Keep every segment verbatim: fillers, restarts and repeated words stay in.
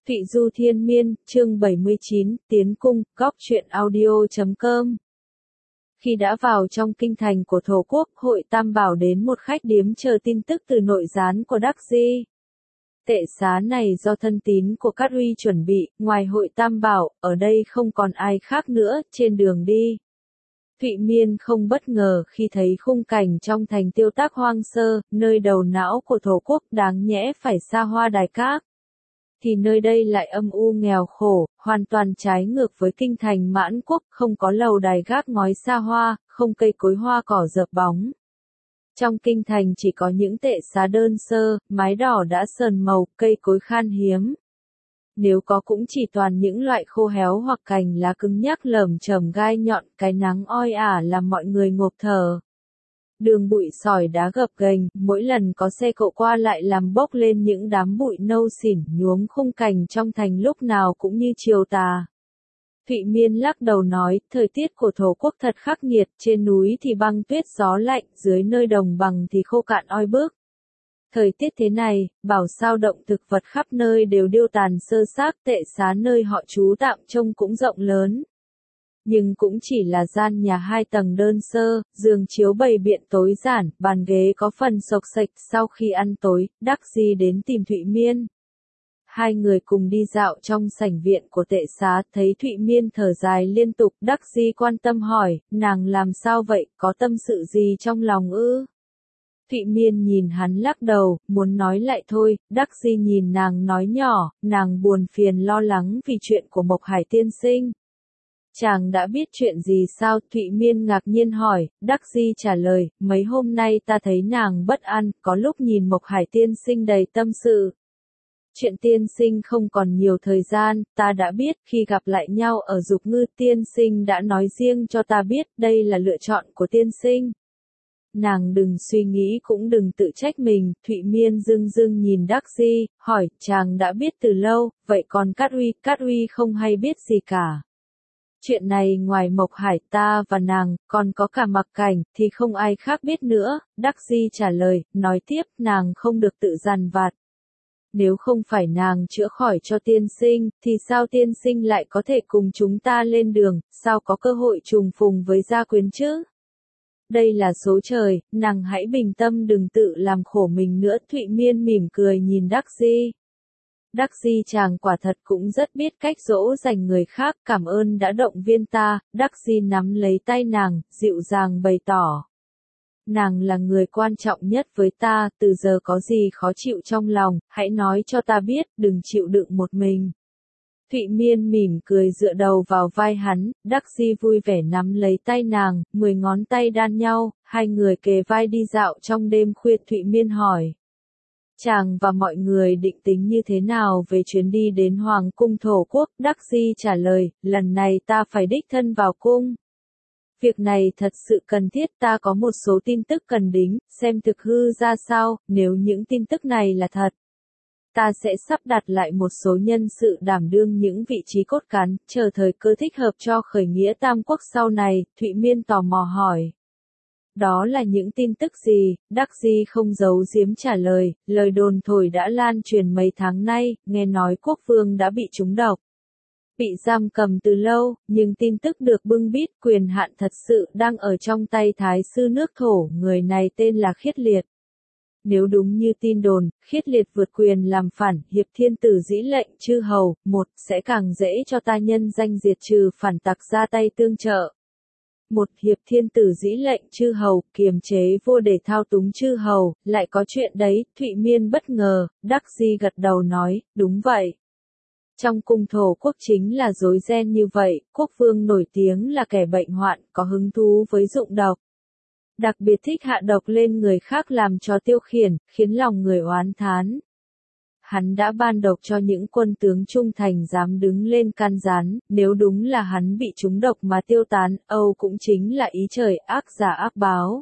Thụy Du Thiên Miên, chương bảy mươi chín, Tiến Cung, góc truyện audio chấm com. Khi đã vào trong kinh thành của Thổ Quốc, Hội Tam Bảo đến một khách điếm chờ tin tức từ nội gián của Đắc Di. Tệ xá này do thân tín của Cát Uy chuẩn bị, ngoài Hội Tam Bảo, ở đây không còn ai khác nữa, trên đường đi. Thụy Miên không bất ngờ khi thấy khung cảnh trong thành Tiêu Tác hoang sơ, nơi đầu não của Thổ Quốc đáng nhẽ phải xa hoa đài các. Thì nơi đây lại âm u nghèo khổ, hoàn toàn trái ngược với kinh thành Mãn Quốc, không có lầu đài gác ngói xa hoa, không cây cối hoa cỏ dợp bóng. Trong kinh thành chỉ có những tệ xá đơn sơ, mái đỏ đã sờn màu, cây cối khan hiếm. Nếu có cũng chỉ toàn những loại khô héo hoặc cành lá cứng nhắc lởm chởm gai nhọn, cái nắng oi ả làm mọi người ngộp thở. Đường bụi sỏi đá gập ghềnh, mỗi lần có xe cộ qua lại làm bốc lên những đám bụi nâu xỉn nhuốm khung cảnh trong thành lúc nào cũng như chiều tà. Thụy Miên lắc đầu nói, thời tiết của Thổ Quốc thật khắc nghiệt, trên núi thì băng tuyết gió lạnh, dưới nơi đồng bằng thì khô cạn oi bức. Thời tiết thế này, bảo sao động thực vật khắp nơi đều điêu tàn sơ xác, tệ xá nơi họ trú tạm trông cũng rộng lớn. Nhưng cũng chỉ là gian nhà hai tầng đơn sơ, giường chiếu bày biện tối giản, bàn ghế có phần xộc xệch. Sau khi ăn tối, Đắc Di đến tìm Thụy Miên. Hai người cùng đi dạo trong sảnh viện của tệ xá, thấy Thụy Miên thở dài liên tục. Đắc Di quan tâm hỏi, nàng làm sao vậy, có tâm sự gì trong lòng ư? Thụy Miên nhìn hắn lắc đầu, muốn nói lại thôi. Đắc Di nhìn nàng nói nhỏ, nàng buồn phiền lo lắng vì chuyện của Mộc Hải tiên sinh. Chàng đã biết chuyện gì sao? Thụy Miên ngạc nhiên hỏi. Đắc Di trả lời, mấy hôm nay ta thấy nàng bất an, có lúc nhìn Mộc Hải tiên sinh đầy tâm sự. Chuyện tiên sinh không còn nhiều thời gian, ta đã biết, khi gặp lại nhau ở Dục Ngư, tiên sinh đã nói riêng cho ta biết, đây là lựa chọn của tiên sinh. Nàng đừng suy nghĩ cũng đừng tự trách mình. Thụy Miên dưng dưng nhìn Đắc Di, hỏi, chàng đã biết từ lâu, vậy còn Cát Uy? Cát Uy không hay biết gì cả. Chuyện này ngoài Mộc Hải ta và nàng, còn có cả Mặc Cảnh, thì không ai khác biết nữa. Đắc Di trả lời, nói tiếp, nàng không được tự dằn vặt. Nếu không phải nàng chữa khỏi cho tiên sinh, thì sao tiên sinh lại có thể cùng chúng ta lên đường, sao có cơ hội trùng phùng với gia quyến chứ? Đây là số trời, nàng hãy bình tâm đừng tự làm khổ mình nữa. Thụy Miên mỉm cười nhìn Đắc Di. Đắc Di chàng quả thật cũng rất biết cách dỗ dành người khác, cảm ơn đã động viên ta. Đắc Di nắm lấy tay nàng, dịu dàng bày tỏ. Nàng là người quan trọng nhất với ta, từ giờ có gì khó chịu trong lòng, hãy nói cho ta biết, đừng chịu đựng một mình. Thụy Miên mỉm cười dựa đầu vào vai hắn, Đắc Di vui vẻ nắm lấy tay nàng, mười ngón tay đan nhau, hai người kề vai đi dạo trong đêm khuya. Thụy Miên hỏi. Chàng và mọi người định tính như thế nào về chuyến đi đến Hoàng cung Thổ Quốc? Đắc Di trả lời, lần này ta phải đích thân vào cung. Việc này thật sự cần thiết, ta có một số tin tức cần đính, xem thực hư ra sao, nếu những tin tức này là thật. Ta sẽ sắp đặt lại một số nhân sự đảm đương những vị trí cốt cán, chờ thời cơ thích hợp cho khởi nghĩa Tam Quốc sau này. Thụy Miên tò mò hỏi. Đó là những tin tức gì? Đắc Di không giấu giếm trả lời, lời đồn thổi đã lan truyền mấy tháng nay, nghe nói quốc vương đã bị trúng độc. Bị giam cầm từ lâu, nhưng tin tức được bưng bít, quyền hạn thật sự đang ở trong tay Thái sư nước Thổ, người này tên là Khiết Liệt. Nếu đúng như tin đồn, Khiết Liệt vượt quyền làm phản, hiệp thiên tử dĩ lệnh chư hầu, một, sẽ càng dễ cho ta nhân danh diệt trừ phản tặc ra tay tương trợ. Một, hiệp thiên tử dĩ lệnh chư hầu, kiềm chế vua để thao túng chư hầu, lại có chuyện đấy. Thụy Miên bất ngờ. Đắc Di gật đầu nói, đúng vậy. Trong cung Thổ Quốc chính là rối ren như vậy, quốc vương nổi tiếng là kẻ bệnh hoạn, có hứng thú với dụng độc. Đặc biệt thích hạ độc lên người khác làm cho tiêu khiển, khiến lòng người oán thán. Hắn đã ban độc cho những quân tướng trung thành dám đứng lên can gián, nếu đúng là hắn bị trúng độc mà tiêu tán, âu cũng chính là ý trời ác giả ác báo.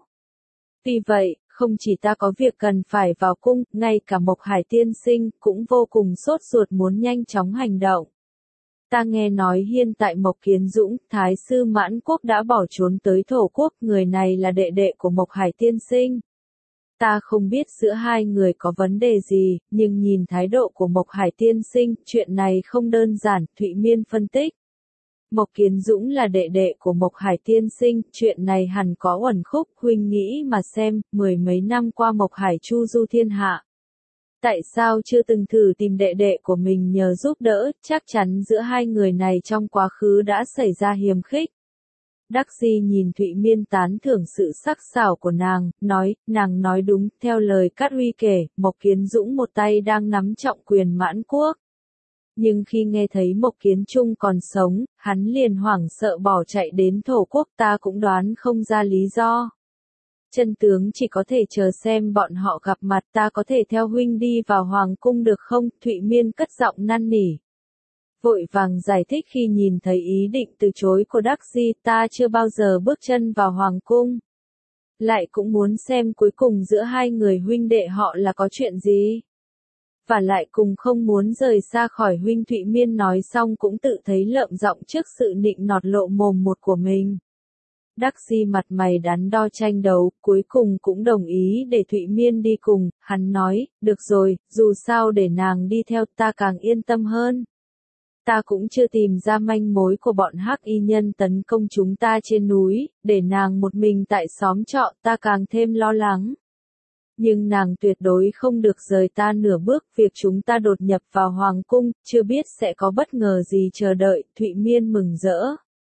Vì vậy, không chỉ ta có việc cần phải vào cung, ngay cả Mộc Hải tiên sinh cũng vô cùng sốt ruột muốn nhanh chóng hành động. Ta nghe nói hiện tại Mộc Kiến Dũng, Thái sư Mãn Quốc đã bỏ trốn tới Thổ Quốc, người này là đệ đệ của Mộc Hải tiên sinh. Ta không biết giữa hai người có vấn đề gì, nhưng nhìn thái độ của Mộc Hải tiên sinh, chuyện này không đơn giản, Thụy Miên phân tích. Mộc Kiến Dũng là đệ đệ của Mộc Hải tiên sinh, chuyện này hẳn có uẩn khúc, huynh nghĩ mà xem, mười mấy năm qua Mộc Hải chu du thiên hạ. Tại sao chưa từng thử tìm đệ đệ của mình nhờ giúp đỡ, chắc chắn giữa hai người này trong quá khứ đã xảy ra hiềm khích. Đắc Di nhìn Thụy Miên tán thưởng sự sắc sảo của nàng, nói, nàng nói đúng, theo lời Cát Huy kể, Mộc Kiến Dũng một tay đang nắm trọng quyền Mãn Quốc. Nhưng khi nghe thấy Mộc Kiến Trung còn sống, hắn liền hoảng sợ bỏ chạy đến Thổ Quốc, ta cũng đoán không ra lý do. Chân tướng chỉ có thể chờ xem bọn họ gặp mặt, ta có thể theo huynh đi vào Hoàng Cung được không? Thụy Miên cất giọng năn nỉ. Vội vàng giải thích khi nhìn thấy ý định từ chối của Đắc Di, ta chưa bao giờ bước chân vào Hoàng Cung. Lại cũng muốn xem cuối cùng giữa hai người huynh đệ họ là có chuyện gì. Và lại cùng không muốn rời xa khỏi huynh. Thụy Miên nói xong cũng tự thấy lợm giọng trước sự nịnh nọt lộ mồm một của mình. Đắc Di mặt mày đắn đo tranh đấu, cuối cùng cũng đồng ý để Thụy Miên đi cùng, hắn nói, được rồi, dù sao để nàng đi theo ta càng yên tâm hơn. Ta cũng chưa tìm ra manh mối của bọn hắc y nhân tấn công chúng ta trên núi, để nàng một mình tại xóm trọ ta càng thêm lo lắng. Nhưng nàng tuyệt đối không được rời ta nửa bước, việc chúng ta đột nhập vào Hoàng Cung, chưa biết sẽ có bất ngờ gì chờ đợi. Thụy Miên mừng rỡ.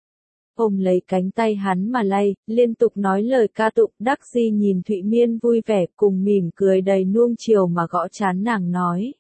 Ôm lấy cánh tay hắn mà lay, liên tục nói lời ca tụng. Đắc Di nhìn Thụy Miên vui vẻ cùng mỉm cười đầy nuông chiều mà gõ trán nàng nói.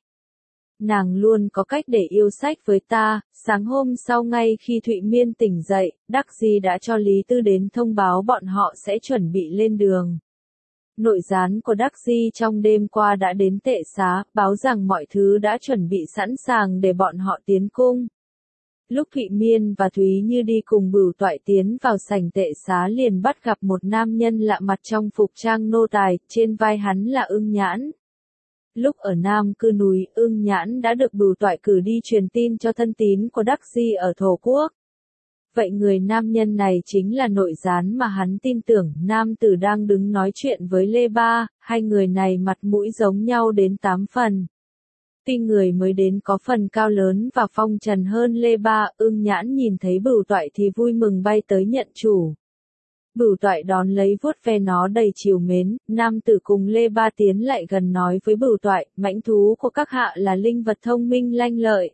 Nàng luôn có cách để yêu sách với ta. Sáng hôm sau ngay khi Thụy Miên tỉnh dậy, Đắc Di đã cho Lý Tư đến thông báo bọn họ sẽ chuẩn bị lên đường. Nội gián của Đắc Di trong đêm qua đã đến Tệ Xá, báo rằng mọi thứ đã chuẩn bị sẵn sàng để bọn họ tiến cung. Lúc Thụy Miên và Thúy Như đi cùng Bửu Toại tiến vào sảnh Tệ Xá liền bắt gặp một nam nhân lạ mặt trong phục trang nô tài, trên vai hắn là Ưng Nhãn. Lúc ở Nam Cư núi, Ưng Nhãn đã được Bửu Toại cử đi truyền tin cho thân tín của Đắc Di ở Thổ Quốc. Vậy người nam nhân này chính là nội gián mà hắn tin tưởng. Nam tử đang đứng nói chuyện với Lê Ba, hai người này mặt mũi giống nhau đến tám phần. Tuy người mới đến có phần cao lớn và phong trần hơn Lê Ba, Ưng Nhãn nhìn thấy Bửu Toại thì vui mừng bay tới nhận chủ. Bửu Toại đón lấy vuốt ve nó đầy trìu mến, nam tử cùng Lê Ba tiến lại gần nói với Bửu Toại, mãnh thú của các hạ là linh vật thông minh lanh lợi.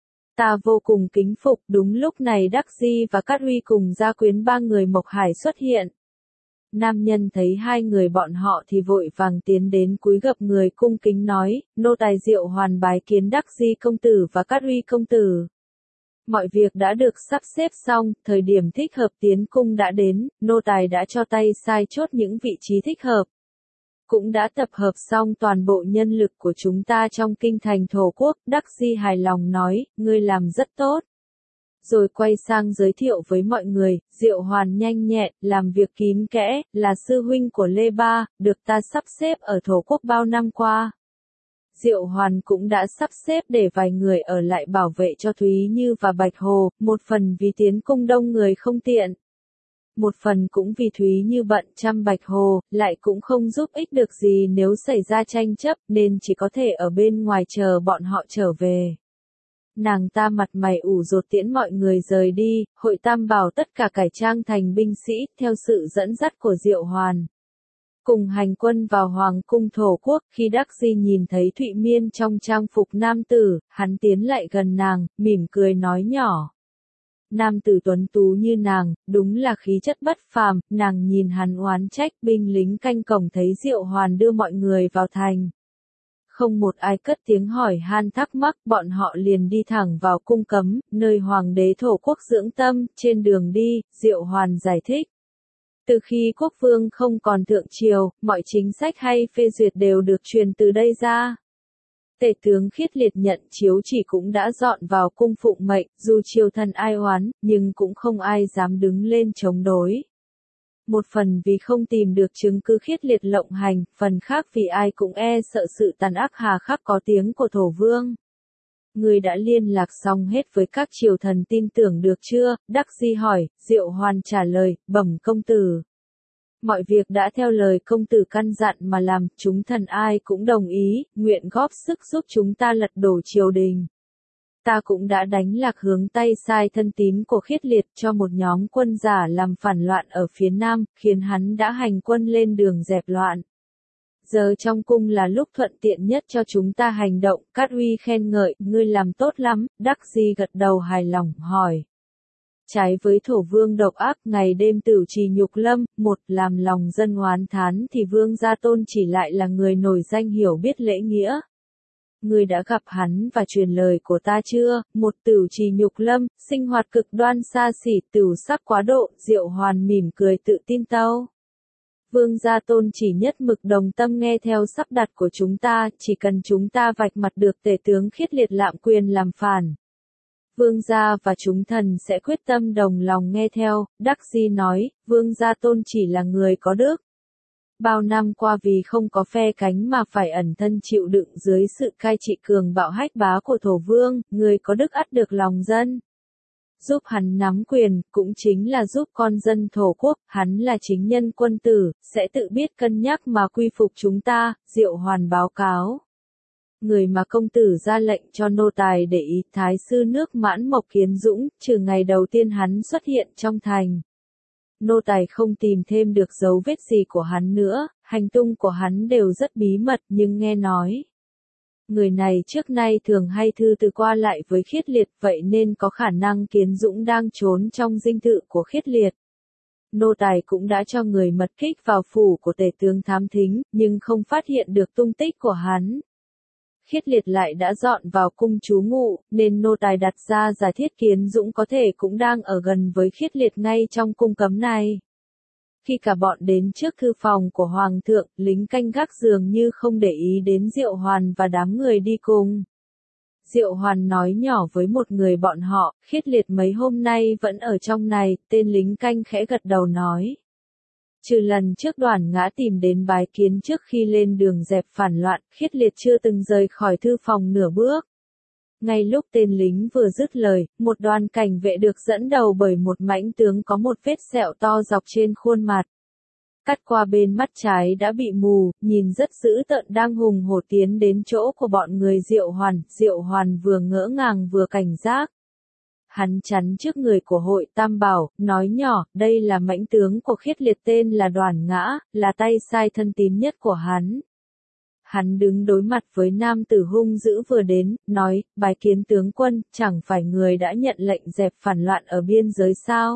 Ta vô cùng kính phục. Đúng lúc này Đắc Di và Cát Huy cùng gia quyến ba người Mộc Hải xuất hiện. Nam nhân thấy hai người bọn họ thì vội vàng tiến đến cúi gập người cung kính nói, nô tài Diệu Hoàn bái kiến Đắc Di công tử và Cát Huy công tử. Mọi việc đã được sắp xếp xong, thời điểm thích hợp tiến cung đã đến, nô tài đã cho tay sai chốt những vị trí thích hợp. Cũng đã tập hợp xong toàn bộ nhân lực của chúng ta trong kinh thành Thổ Quốc. Đắc Di hài lòng nói, ngươi làm rất tốt. Rồi quay sang giới thiệu với mọi người, Diệu Hoàn nhanh nhẹn, làm việc kín kẽ, là sư huynh của Lê Ba, được ta sắp xếp ở Thổ Quốc bao năm qua. Diệu Hoàn cũng đã sắp xếp để vài người ở lại bảo vệ cho Thúy Như và Bạch Hồ, một phần vì tiến cung đông người không tiện. Một phần cũng vì Thúy Như bận chăm Bạch Hồ, lại cũng không giúp ích được gì nếu xảy ra tranh chấp, nên chỉ có thể ở bên ngoài chờ bọn họ trở về. Nàng ta mặt mày ủ rột tiễn mọi người rời đi, hội tam bảo tất cả cải trang thành binh sĩ, theo sự dẫn dắt của Diệu Hoàn. Cùng hành quân vào Hoàng Cung Thổ Quốc, khi Đắc Di nhìn thấy Thụy Miên trong trang phục nam tử, hắn tiến lại gần nàng, mỉm cười nói nhỏ. Nam tử tuấn tú như nàng, đúng là khí chất bất phàm. Nàng nhìn hắn oán trách. Binh lính canh cổng thấy Diệu Hoàn đưa mọi người vào thành. Không một ai cất tiếng hỏi han thắc mắc, bọn họ liền đi thẳng vào cung cấm, nơi hoàng đế Thổ Quốc dưỡng tâm. Trên đường đi, Diệu Hoàn giải thích. Từ khi quốc vương không còn thượng triều, mọi chính sách hay phê duyệt đều được truyền từ đây ra. Tể tướng Khiết Liệt nhận chiếu chỉ cũng đã dọn vào cung phụng mệnh, dù triều thần ai oán, nhưng cũng không ai dám đứng lên chống đối. Một phần vì không tìm được chứng cứ Khiết Liệt lộng hành, phần khác vì ai cũng e sợ sự tàn ác hà khắc có tiếng của Thổ Vương. Người đã liên lạc xong hết với các triều thần tin tưởng được chưa? Đắc Di hỏi. Diệu Hoàn trả lời, bẩm công tử. Mọi việc đã theo lời công tử căn dặn mà làm, chúng thần ai cũng đồng ý, nguyện góp sức giúp chúng ta lật đổ triều đình. Ta cũng đã đánh lạc hướng tay sai thân tín của Khiết Liệt cho một nhóm quân giả làm phản loạn ở phía nam, khiến hắn đã hành quân lên đường dẹp loạn. Giờ trong cung là lúc thuận tiện nhất cho chúng ta hành động, Cát Uy khen ngợi, ngươi làm tốt lắm, Đắc Di gật đầu hài lòng, hỏi. Trái với thổ vương độc ác, ngày đêm tử trì nhục lâm, một làm lòng dân oán thán thì vương gia Tôn Chỉ lại là người nổi danh hiểu biết lễ nghĩa. Ngươi đã gặp hắn và truyền lời của ta chưa? Một tử trì nhục lâm, sinh hoạt cực đoan xa xỉ, tửu sắc quá độ, Diệu Hoàn mỉm cười tự tin tâu. Vương gia Tôn Chỉ nhất mực đồng tâm nghe theo sắp đặt của chúng ta, chỉ cần chúng ta vạch mặt được tể tướng Khiết Liệt lạm quyền làm phản. Vương gia và chúng thần sẽ quyết tâm đồng lòng nghe theo, Đắc Di nói, Vương gia Tôn Chỉ là người có đức. Bao năm qua vì không có phe cánh mà phải ẩn thân chịu đựng dưới sự cai trị cường bạo hách bá của thổ vương, người có đức ắt được lòng dân. Giúp hắn nắm quyền, cũng chính là giúp con dân thổ quốc, hắn là chính nhân quân tử, sẽ tự biết cân nhắc mà quy phục chúng ta, Diệu Hoàn báo cáo. Người mà công tử ra lệnh cho nô tài để ý thái sư nước Mãn Mộc Kiến Dũng, trừ ngày đầu tiên hắn xuất hiện trong thành. Nô tài không tìm thêm được dấu vết gì của hắn nữa, hành tung của hắn đều rất bí mật nhưng nghe nói. Người này trước nay thường hay thư từ qua lại với Khiết Liệt, vậy nên có khả năng Kiến Dũng đang trốn trong dinh thự của Khiết Liệt. Nô tài cũng đã cho người mật kích vào phủ của tể tướng thám thính, nhưng không phát hiện được tung tích của hắn. Khiết Liệt lại đã dọn vào cung trú ngụ, nên nô tài đặt ra giả thiết Kiến Dũng có thể cũng đang ở gần với Khiết Liệt ngay trong cung cấm này. Khi cả bọn đến trước thư phòng của Hoàng thượng, lính canh gác dường như không để ý đến Diệu Hoàn và đám người đi cùng. Diệu Hoàn nói nhỏ với một người bọn họ, Khiết Liệt mấy hôm nay vẫn ở trong này, tên lính canh khẽ gật đầu nói. Trừ lần trước Đoàn Ngã tìm đến bái kiến trước khi lên đường dẹp phản loạn, Khiết Liệt chưa từng rời khỏi thư phòng nửa bước. Ngay lúc tên lính vừa dứt lời, một đoàn cảnh vệ được dẫn đầu bởi một mãnh tướng có một vết sẹo to dọc trên khuôn mặt. Cắt qua bên mắt trái đã bị mù, nhìn rất dữ tợn đang hùng hổ tiến đến chỗ của bọn người Diệu Hoàn. Diệu Hoàn vừa ngỡ ngàng vừa cảnh giác. Hắn chắn trước người của hội Tam Bảo, nói nhỏ, đây là mãnh tướng của Khiết Liệt tên là Đoàn Ngã, là tay sai thân tín nhất của hắn. Hắn đứng đối mặt với nam tử hung dữ vừa đến, nói, bái kiến tướng quân, chẳng phải người đã nhận lệnh dẹp phản loạn ở biên giới sao?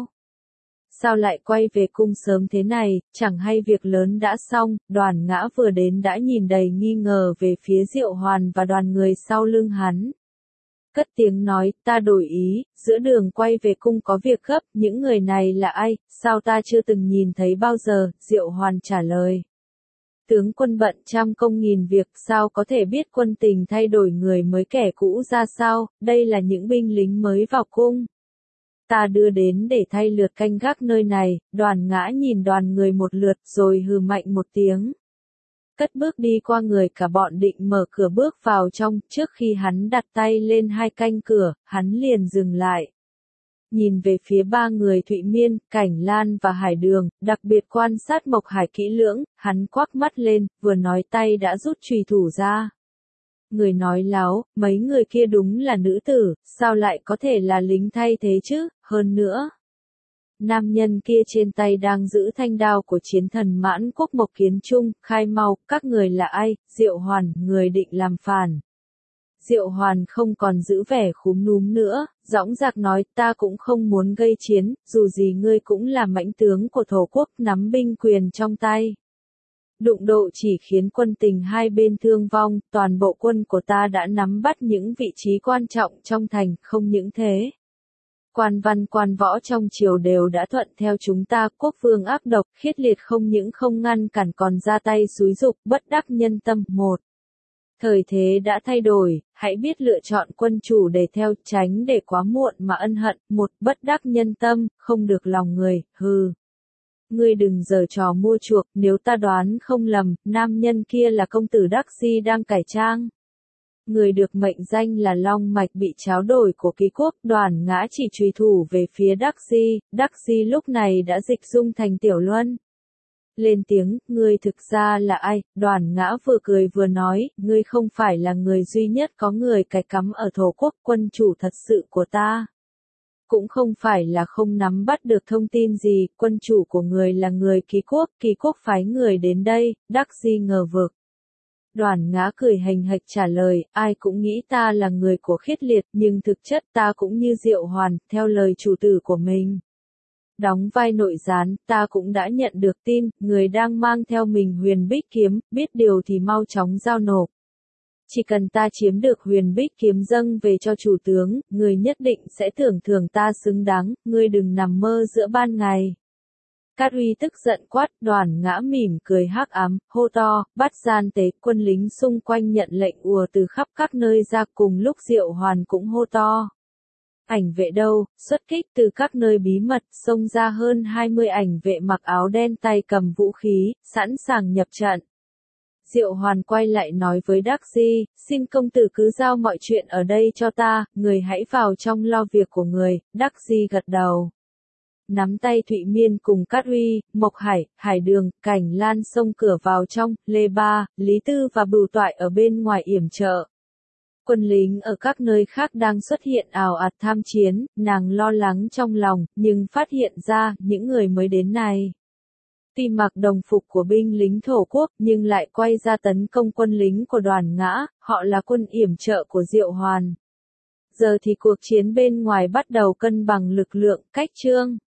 Sao lại quay về cung sớm thế này, chẳng hay việc lớn đã xong, Đoàn Ngã vừa đến đã nhìn đầy nghi ngờ về phía Diệu Hoàn và đoàn người sau lưng hắn. Cất tiếng nói, ta đổi ý, giữa đường quay về cung có việc gấp, những người này là ai, sao ta chưa từng nhìn thấy bao giờ, Diệu Hoàn trả lời. Tướng quân bận trăm công nghìn việc, sao có thể biết quân tình thay đổi người mới kẻ cũ ra sao, đây là những binh lính mới vào cung. Ta đưa đến để thay lượt canh gác nơi này, Đoàn Ngã nhìn đoàn người một lượt rồi hừ mạnh một tiếng. Cất bước đi qua người cả bọn định mở cửa bước vào trong, trước khi hắn đặt tay lên hai canh cửa, hắn liền dừng lại. Nhìn về phía ba người Thụy Miên, Cảnh Lan và Hải Đường, đặc biệt quan sát Mộc Hải kỹ lưỡng, hắn quắc mắt lên, vừa nói tay đã rút chùy thủ ra. Người nói láo, mấy người kia đúng là nữ tử, sao lại có thể là lính thay thế chứ, hơn nữa. Nam nhân kia trên tay đang giữ thanh đao của chiến thần Mãn Quốc Mộc Kiến Trung, khai mau, các người là ai, Diệu Hoàn, người định làm phản. Diệu Hoàn không còn giữ vẻ khúm núm nữa, dõng dạc nói, ta cũng không muốn gây chiến, dù gì ngươi cũng là mãnh tướng của thổ quốc nắm binh quyền trong tay. Đụng độ chỉ khiến quân tình hai bên thương vong, toàn bộ quân của ta đã nắm bắt những vị trí quan trọng trong thành, không những thế. Quan văn quan võ trong triều đều đã thuận theo chúng ta, quốc vương ác độc, Khiết Liệt không những không ngăn cản còn ra tay xúi giục, bất đắc nhân tâm. Một. Thời thế đã thay đổi, hãy biết lựa chọn quân chủ để theo, tránh để quá muộn mà ân hận. Một. Bất đắc nhân tâm, không được lòng người, hừ. Ngươi đừng giở trò mua chuộc, nếu ta đoán không lầm, nam nhân kia là công tử Đắc Di đang cải trang. Người được mệnh danh là long mạch bị tráo đổi của ký quốc, Đoàn Ngã chỉ chùy thủ về phía Đắc Di, Đắc Di lúc này đã dịch dung thành Tiểu Luân. lên tiếng, ngươi thực ra là ai? Đoàn Ngã vừa cười vừa nói, ngươi không phải là người duy nhất có người cài cắm ở thổ quốc, quân chủ thật sự của ta. Cũng không phải là không nắm bắt được thông tin gì, quân chủ của người là người Ký quốc, Ký quốc phái người đến đây, đắc di ngờ vực. Đoàn Ngã cười hành hạch trả lời, ai cũng nghĩ ta là người của Khiết Liệt, nhưng thực chất ta cũng như Diệu Hoàn, theo lời chủ tử của mình. Đóng vai nội gián, ta cũng đã nhận được tin, người đang mang theo mình Huyền Bích kiếm, biết điều thì mau chóng giao nộp. Chỉ cần ta chiếm được Huyền Bích kiếm dâng về cho chủ tướng, người nhất định sẽ thưởng thưởng ta xứng đáng, ngươi đừng nằm mơ giữa ban ngày. Cát Uy tức giận quát, Đoàn Ngã mỉm cười hắc ám, hô to, bắt gian tế, quân lính xung quanh nhận lệnh ùa từ khắp các nơi ra, cùng lúc Diệu Hoàn cũng hô to. Ảnh vệ đâu, xuất kích từ các nơi bí mật, xông ra hơn hai mươi ảnh vệ mặc áo đen tay cầm vũ khí, sẵn sàng nhập trận. Diệu Hoàn quay lại nói với Đắc Di, xin công tử cứ giao mọi chuyện ở đây cho ta, người hãy vào trong lo việc của người. Đắc Di gật đầu. Nắm tay Thụy Miên cùng Cát Uy, Mộc Hải, Hải Đường, Cảnh Lan xông cửa vào trong, Lê Ba, Lý Tư và Bửu Toại ở bên ngoài yểm trợ. Quân lính ở các nơi khác đang xuất hiện ào ạt tham chiến, nàng lo lắng trong lòng, nhưng phát hiện ra, những người mới đến này. Tuy mặc đồng phục của binh lính thổ quốc, nhưng lại quay ra tấn công quân lính của Đoàn Ngã, họ là quân yểm trợ của Diệu Hoàn. Giờ thì cuộc chiến bên ngoài bắt đầu cân bằng lực lượng, cách trương.